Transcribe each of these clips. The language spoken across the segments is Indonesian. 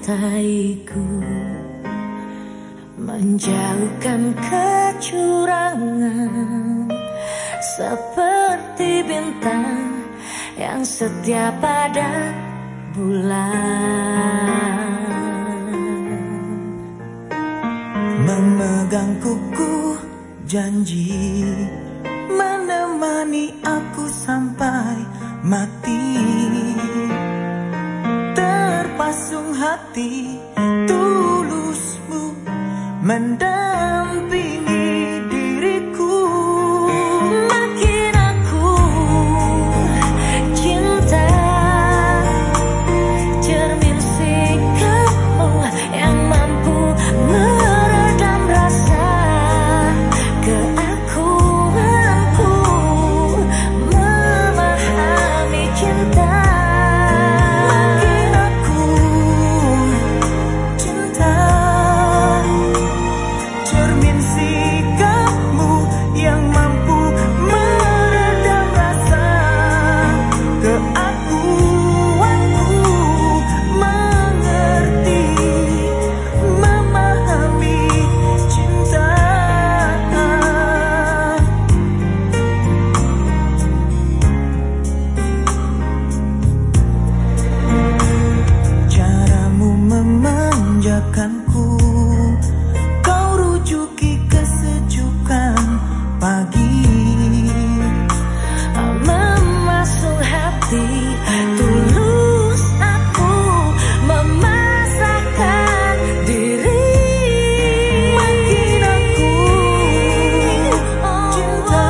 mencintaiku, menjauhkan kecurangan, seperti bintang yang setia pada bulan. Memegang kuku janji menemani aku sampai mati, terpasung hati tulusmu mendampingi diriku. Makin aku cinta, cermin sikapmu yang mampu meredam rasa keakuanku, memahami cinta. Makin aku cinta, cermin sikapmu yang mampu meredam rasa keakuanku, mengerti, memahami cinta. Caramu memanjakanku, kau rujuki kesejukan pagi, Memasuk hati tulus aku memasrahkan diri. makin aku cinta,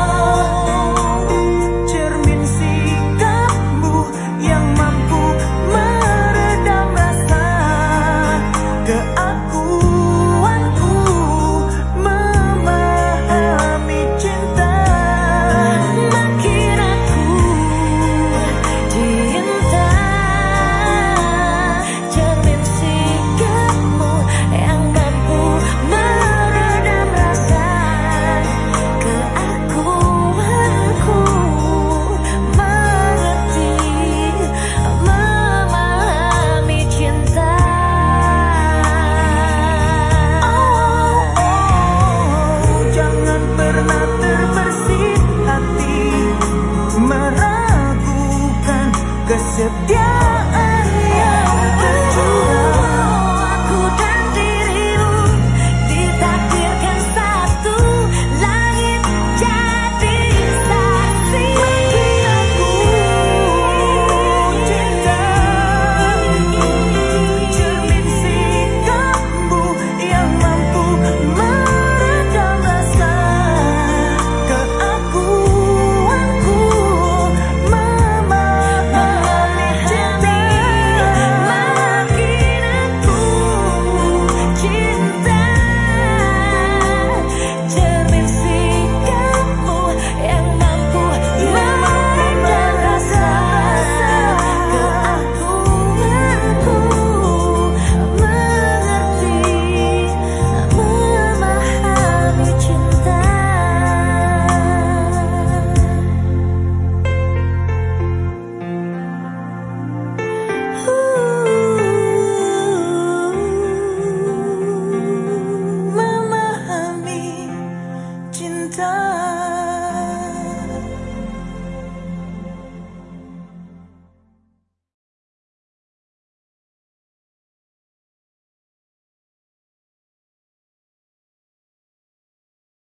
cermin sikapmu yang mampu meredam rasa keakuanku, memahami cinta. Makin aku cinta, cermin sikapmu yang mampu meredam rasa keakuanku, mengerti, memahami cinta. Jangan pernah terbersih hati meragukan kesetiaan yang tercurah. Aku dan dirimu ditakdirkan satu langit jadi saksi. Makin aku cinta, cermin sikapmu yang mampu meredam rasa keakuanku, memahami cinta. Makin aku cinta, cermin sikapmu yang mampu meredam rasa keakuanku, mengerti, memahami cinta. Memahami cinta.